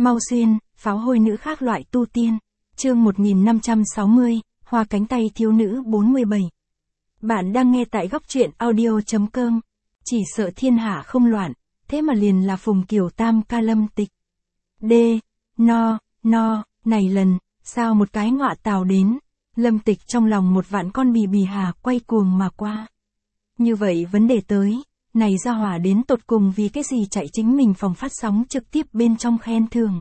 Mau xuyên, pháo hôi nữ khác loại tu tiên. Chương 1560, Hoa cánh tay thiếu nữ 47. Bạn đang nghe tại góc truyện audio.com. Chỉ sợ thiên hạ không loạn, thế mà liền là Phùng Kiều Tam ca Lâm Tịch. Này lần, sao một cái ngọa tào đến, Lâm Tịch trong lòng một vạn con bì hà quay cuồng mà qua. Như vậy vấn đề tới, này ra hỏa đến tột cùng vì cái gì chạy chính mình phòng phát sóng trực tiếp bên trong khen thưởng.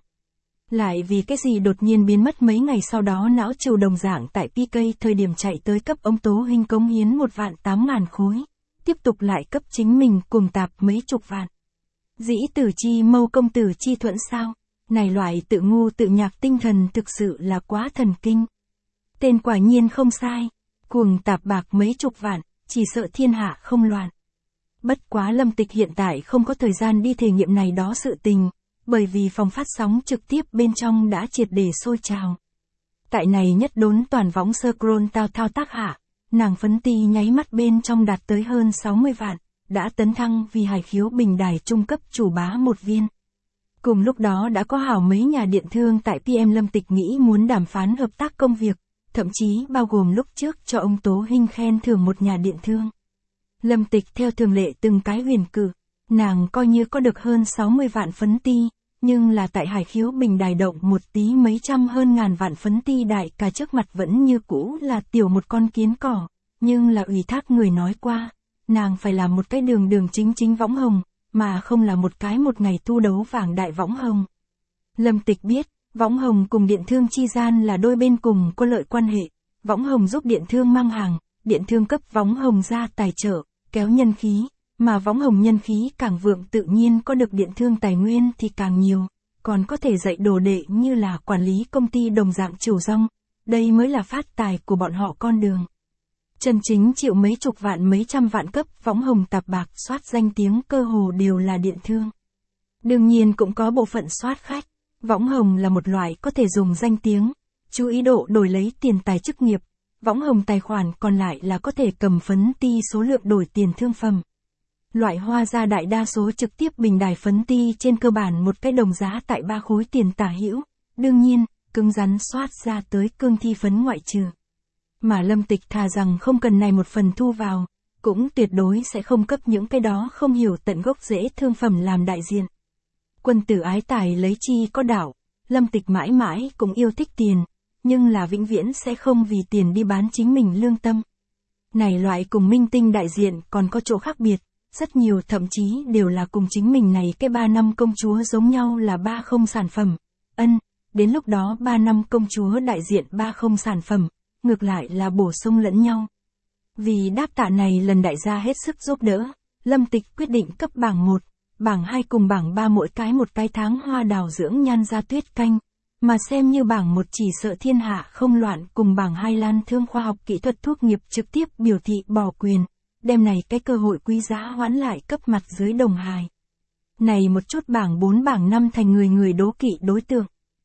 Lại vì cái gì đột nhiên biến mất mấy ngày sau đó não trừ đồng dạng tại PK thời điểm chạy tới cấp ông Tố Hinh cống hiến 1.800.000 khối. Tiếp tục lại cấp chính mình cùng tạp mấy chục vạn. Dĩ tử chi mâu công tử chi thuận sao? Này loại tự ngu tự nhạc tinh thần thực sự là quá thần kinh. Tên quả nhiên không sai. Cuồng tạp bạc mấy chục vạn, chỉ sợ thiên hạ không loạn. Bất quá Lâm Tịch hiện tại không có thời gian đi thể nghiệm này đó sự tình, bởi vì phòng phát sóng trực tiếp bên trong đã triệt để sôi trào. Tại này nhất đốn toàn võng scroll thao tác hạ, nàng phấn ti nháy mắt bên trong đạt tới hơn 60 vạn, đã tấn thăng vì hải khiếu bình đài trung cấp chủ bá một viên. Cùng lúc đó đã có hảo mấy nhà điện thương tại PM Lâm Tịch nghĩ muốn đàm phán hợp tác công việc, thậm chí bao gồm lúc trước cho ông Tố Hinh khen thưởng một nhà điện thương. Lâm Tịch theo thường lệ từng cái huyền cử, nàng coi như có được hơn 60 vạn phấn ti, nhưng là tại hải khiếu bình đài động một tí mấy trăm hơn ngàn vạn phấn ti đại cả trước mặt vẫn như cũ là tiểu một con kiến cỏ, nhưng là ủy thác người nói qua, nàng phải làm một cái đường chính võng hồng, mà không là một cái một ngày thu đấu vàng đại võng hồng. Lâm Tịch biết, võng hồng cùng điện thương chi gian là đôi bên cùng có lợi quan hệ, võng hồng giúp điện thương mang hàng, điện thương cấp võng hồng ra tài trợ, kéo nhân khí, mà võng hồng nhân khí càng vượng tự nhiên có được điện thương tài nguyên thì càng nhiều, còn có thể dạy đồ đệ như là quản lý công ty đồng dạng chủ rong, đây mới là phát tài của bọn họ con đường. Chân chính chịu mấy chục vạn mấy trăm vạn cấp võng hồng tạp bạc soát danh tiếng cơ hồ đều là điện thương. Đương nhiên cũng có bộ phận soát khách, võng hồng là một loại có thể dùng danh tiếng, chú ý độ đổi lấy tiền tài chức nghiệp, võng hồng tài khoản còn lại là có thể cầm phấn ti số lượng đổi tiền thương phẩm. Loại hoa ra đại đa số trực tiếp bình đài phấn ti trên cơ bản một cái đồng giá tại 3 khối tiền tả hữu, đương nhiên, cứng rắn soát ra tới cương thi phấn ngoại trừ. Mà Lâm Tịch thà rằng không cần này một phần thu vào, cũng tuyệt đối sẽ không cấp những cái đó không hiểu tận gốc rễ thương phẩm làm đại diện. Quân tử ái tài lấy chi có đạo, Lâm Tịch mãi mãi cũng yêu thích tiền, nhưng là vĩnh viễn sẽ không vì tiền đi bán chính mình lương tâm. Này loại cùng minh tinh đại diện còn có chỗ khác biệt, rất nhiều thậm chí đều là cùng chính mình này cái 3 năm công chúa giống nhau là 30 sản phẩm. Đến lúc đó 3 năm công chúa đại diện 30 sản phẩm, ngược lại là bổ sung lẫn nhau. Vì đáp tạ này lần đại gia hết sức giúp đỡ, Lâm Tịch quyết định cấp bảng 1, bảng 2 cùng bảng 3 mỗi cái một cái tháng hoa đào dưỡng nhan da tuyết canh, mà xem như bảng 1 chỉ sợ thiên hạ không loạn cùng bảng 2 lan thương khoa học kỹ thuật thuốc nghiệp trực tiếp biểu thị bỏ quyền, đem này cái cơ hội quý giá hoãn lại cấp mặt dưới đồng hài. Này một chút bảng 4 bảng 5 thành người đố kỵ đối tượng.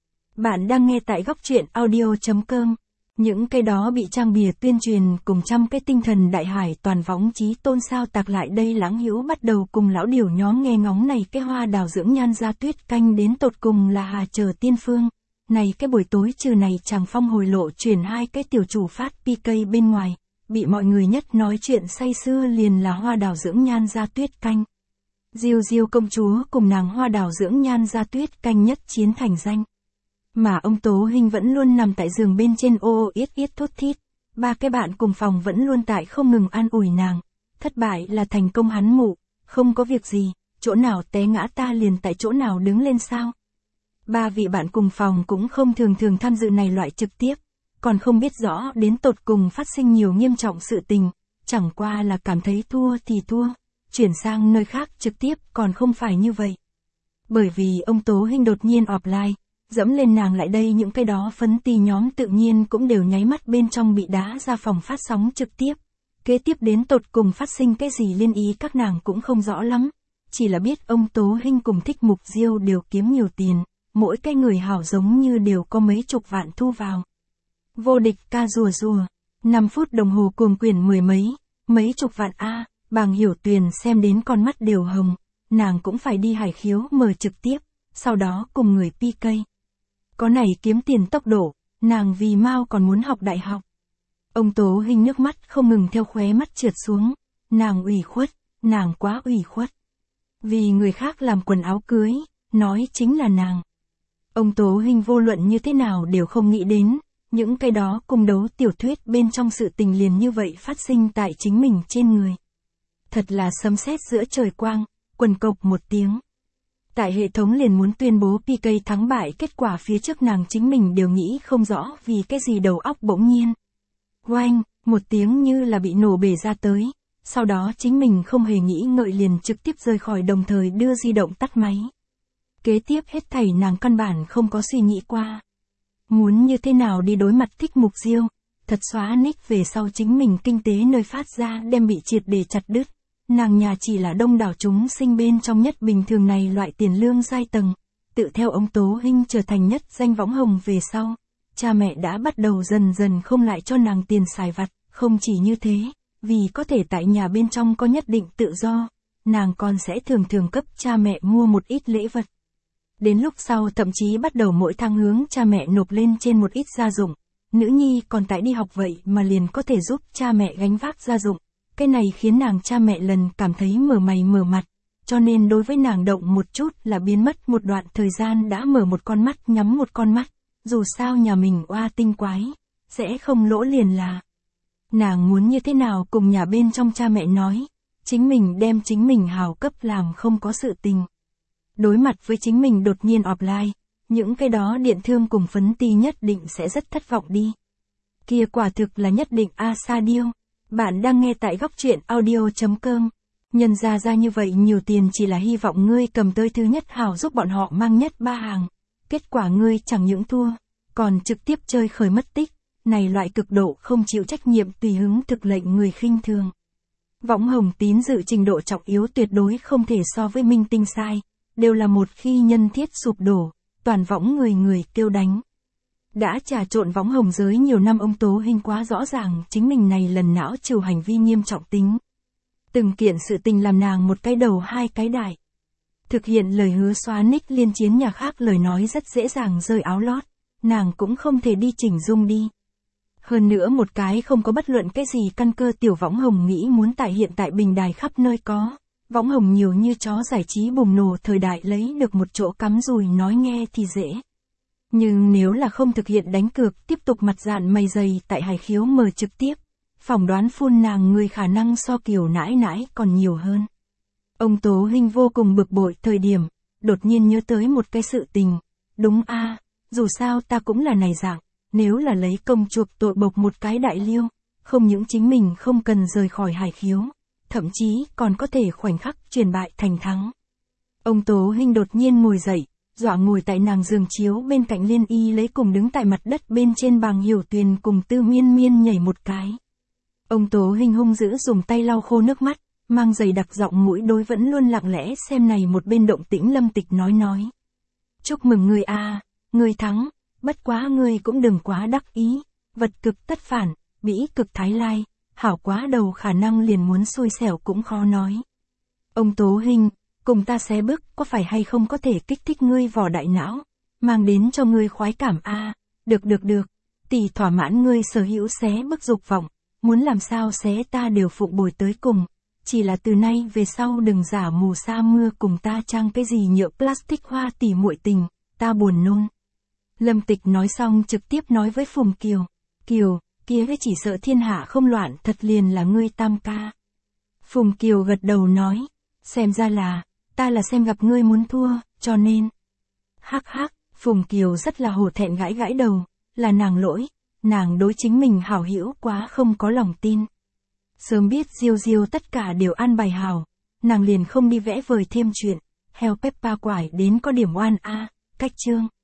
Bạn đang nghe tại góc truyện audio.com. Những cái đó bị trang bìa tuyên truyền cùng trăm cái tinh thần đại hải toàn võng chí tôn sao tạc lại đây lãng hữu bắt đầu cùng lão điểu nhóm nghe ngóng này cái hoa đào dưỡng nhan da tuyết canh đến tột cùng là hà chờ tiên phương. Này cái buổi tối trừ này chàng phong hồi lộ truyền 2 cái tiểu chủ phát PK bên ngoài, bị mọi người nhất nói chuyện say sưa liền là hoa đào dưỡng nhan da tuyết canh. Diêu công chúa cùng nàng hoa đào dưỡng nhan da tuyết canh nhất chiến thành danh. Mà ông Tố Hinh vẫn luôn nằm tại giường bên trên ô yết thốt thít, 3 cái bạn cùng phòng vẫn luôn tại không ngừng an ủi nàng, thất bại là thành công hắn mụ, không có việc gì, chỗ nào té ngã ta liền tại chỗ nào đứng lên sao. 3 vị bạn cùng phòng cũng không thường tham dự này loại trực tiếp, còn không biết rõ đến tột cùng phát sinh nhiều nghiêm trọng sự tình, chẳng qua là cảm thấy thua thì thua, chuyển sang nơi khác trực tiếp còn không phải như vậy. Bởi vì ông Tố Hinh đột nhiên offline, dẫm lên nàng lại đây những cái đó phấn ti nhóm tự nhiên cũng đều nháy mắt bên trong bị đá ra phòng phát sóng trực tiếp. Kế tiếp đến tột cùng phát sinh cái gì liên ý các nàng cũng không rõ lắm, chỉ là biết ông Tố Hinh cùng Thích Mục Diêu đều kiếm nhiều tiền, mỗi cái người hảo giống như đều có mấy chục vạn thu vào. Vô địch ca rùa, 5 phút đồng hồ cuồng quyển mấy chục vạn Bàng Hiểu Tuyền xem đến con mắt đều hồng, nàng cũng phải đi hải khiếu mở trực tiếp, sau đó cùng người PK. Có này kiếm tiền tốc độ, nàng vì mau còn muốn học đại học. Ông Tố Hinh nước mắt không ngừng theo khóe mắt trượt xuống, nàng ủy khuất, nàng quá ủy khuất. Vì người khác làm quần áo cưới, nói chính là nàng. Ông Tố Hinh vô luận như thế nào đều không nghĩ đến, những cái đó cung đấu tiểu thuyết bên trong sự tình liền như vậy phát sinh tại chính mình trên người. Thật là sấm sét giữa trời quang, quần cộc một tiếng. Tại hệ thống liền muốn tuyên bố PK thắng bại, kết quả phía trước nàng chính mình đều nghĩ không rõ vì cái gì đầu óc bỗng nhiên. Oanh, một tiếng như là bị nổ bể ra tới, sau đó chính mình không hề nghĩ ngợi liền trực tiếp rời khỏi, đồng thời đưa di động tắt máy. Kế tiếp hết thảy nàng căn bản không có suy nghĩ qua. Muốn như thế nào đi đối mặt Thích Mục Diêu, thật xóa nick về sau chính mình kinh tế nơi phát ra đem bị triệt để chặt đứt. Nàng nhà chỉ là đông đảo chúng sinh bên trong nhất bình thường này loại tiền lương giai tầng, tự theo ông Tố Hinh trở thành nhất danh võng hồng về sau. Cha mẹ đã bắt đầu dần dần không lại cho nàng tiền xài vặt, không chỉ như thế, vì có thể tại nhà bên trong có nhất định tự do, nàng còn sẽ thường thường cấp cha mẹ mua một ít lễ vật. Đến lúc sau thậm chí bắt đầu mỗi tháng hướng cha mẹ nộp lên trên một ít gia dụng, nữ nhi còn tại đi học vậy mà liền có thể giúp cha mẹ gánh vác gia dụng, cái này khiến nàng cha mẹ lần cảm thấy mở mày mở mặt, cho nên đối với nàng động một chút là biến mất một đoạn thời gian, đã mở một con mắt nhắm một con mắt. Dù sao nhà mình oa tinh quái, sẽ không lỗ liền là. Nàng muốn như thế nào cùng nhà bên trong cha mẹ nói, chính mình đem chính mình hào cấp làm không có sự tình. Đối mặt với chính mình đột nhiên offline, những cái đó điện thương cùng phấn ti nhất định sẽ rất thất vọng đi. Kia quả thực là nhất định Sa Điêu. Bạn đang nghe tại góc truyện audio.com. Nhân ra như vậy nhiều tiền chỉ là hy vọng ngươi cầm tới thứ nhất hào giúp bọn họ mang nhất ba hàng. Kết quả ngươi chẳng những thua, còn trực tiếp chơi khởi mất tích, này loại cực độ không chịu trách nhiệm tùy hứng thực lệnh người khinh thường. Võng hồng tín dự trình độ trọng yếu tuyệt đối không thể so với minh tinh sai, đều là một khi nhân thiết sụp đổ, toàn võng người kêu đánh. Đã trà trộn võng hồng giới nhiều năm, ông Tố Hinh quá rõ ràng chính mình này lần não trừ hành vi nghiêm trọng tính. Từng kiện sự tình làm nàng một cái đầu hai cái đại. Thực hiện lời hứa xóa nick liên chiến nhà khác lời nói rất dễ dàng rơi áo lót, nàng cũng không thể đi chỉnh dung đi. Hơn nữa một cái không có bất luận cái gì căn cơ tiểu võng hồng nghĩ muốn tại hiện tại bình đài khắp nơi có. Võng hồng nhiều như chó giải trí bùng nổ thời đại lấy được một chỗ cắm rùi nói nghe thì dễ. Nhưng nếu là không thực hiện đánh cược tiếp tục mặt dạn mày dày tại Hải Khiếu mở trực tiếp, phỏng đoán phun nàng người khả năng so Kiều nãi nãi còn nhiều hơn. Ông Tố Hinh vô cùng bực bội thời điểm, đột nhiên nhớ tới một cái sự tình. Đúng dù sao ta cũng là này dạng, nếu là lấy công chuộc tội bộc một cái đại liêu, không những chính mình không cần rời khỏi Hải Khiếu, thậm chí còn có thể khoảnh khắc chuyển bại thành thắng. Ông Tố Hinh đột nhiên ngồi dậy, dọa ngồi tại nàng giường chiếu bên cạnh Liên Y lấy cùng đứng tại mặt đất bên trên Bàng Hiểu Tuyền cùng Tư Miên Miên nhảy một cái. Ông Tố Hinh hung dữ dùng tay lau khô nước mắt, mang giày đặc giọng mũi đối vẫn luôn lặng lẽ xem này một bên động tĩnh Lâm Tịch nói. Chúc mừng ngươi ngươi thắng, bất quá ngươi cũng đừng quá đắc ý, vật cực tất phản, bĩ cực thái lai, hảo quá đầu khả năng liền muốn xui xẻo cũng khó nói. Ông Tố Hinh, cùng ta xé bước có phải hay không có thể kích thích ngươi vỏ đại não, mang đến cho ngươi khoái cảm được, tỷ thỏa mãn ngươi sở hữu xé bước dục vọng, muốn làm sao xé ta đều phục bồi tới cùng, chỉ là từ nay về sau đừng giả mù sa mưa cùng ta trang cái gì nhựa plastic hoa tỉ muội tình, ta buồn nôn. Lâm Tịch nói xong trực tiếp nói với Phùng Kiều, Kiều, kia chỉ sợ thiên hạ không loạn thật liền là ngươi tam ca. Phùng Kiều gật đầu nói, xem ra là, ta là xem gặp ngươi muốn thua, cho nên. Hắc, Phùng Kiều rất là hổ thẹn gãi đầu, là nàng lỗi, nàng đối chính mình hảo hữu quá không có lòng tin. Sớm biết Diêu tất cả đều an bài hảo, nàng liền không đi vẽ vời thêm chuyện, heo Peppa quải đến có điểm oan cách chương.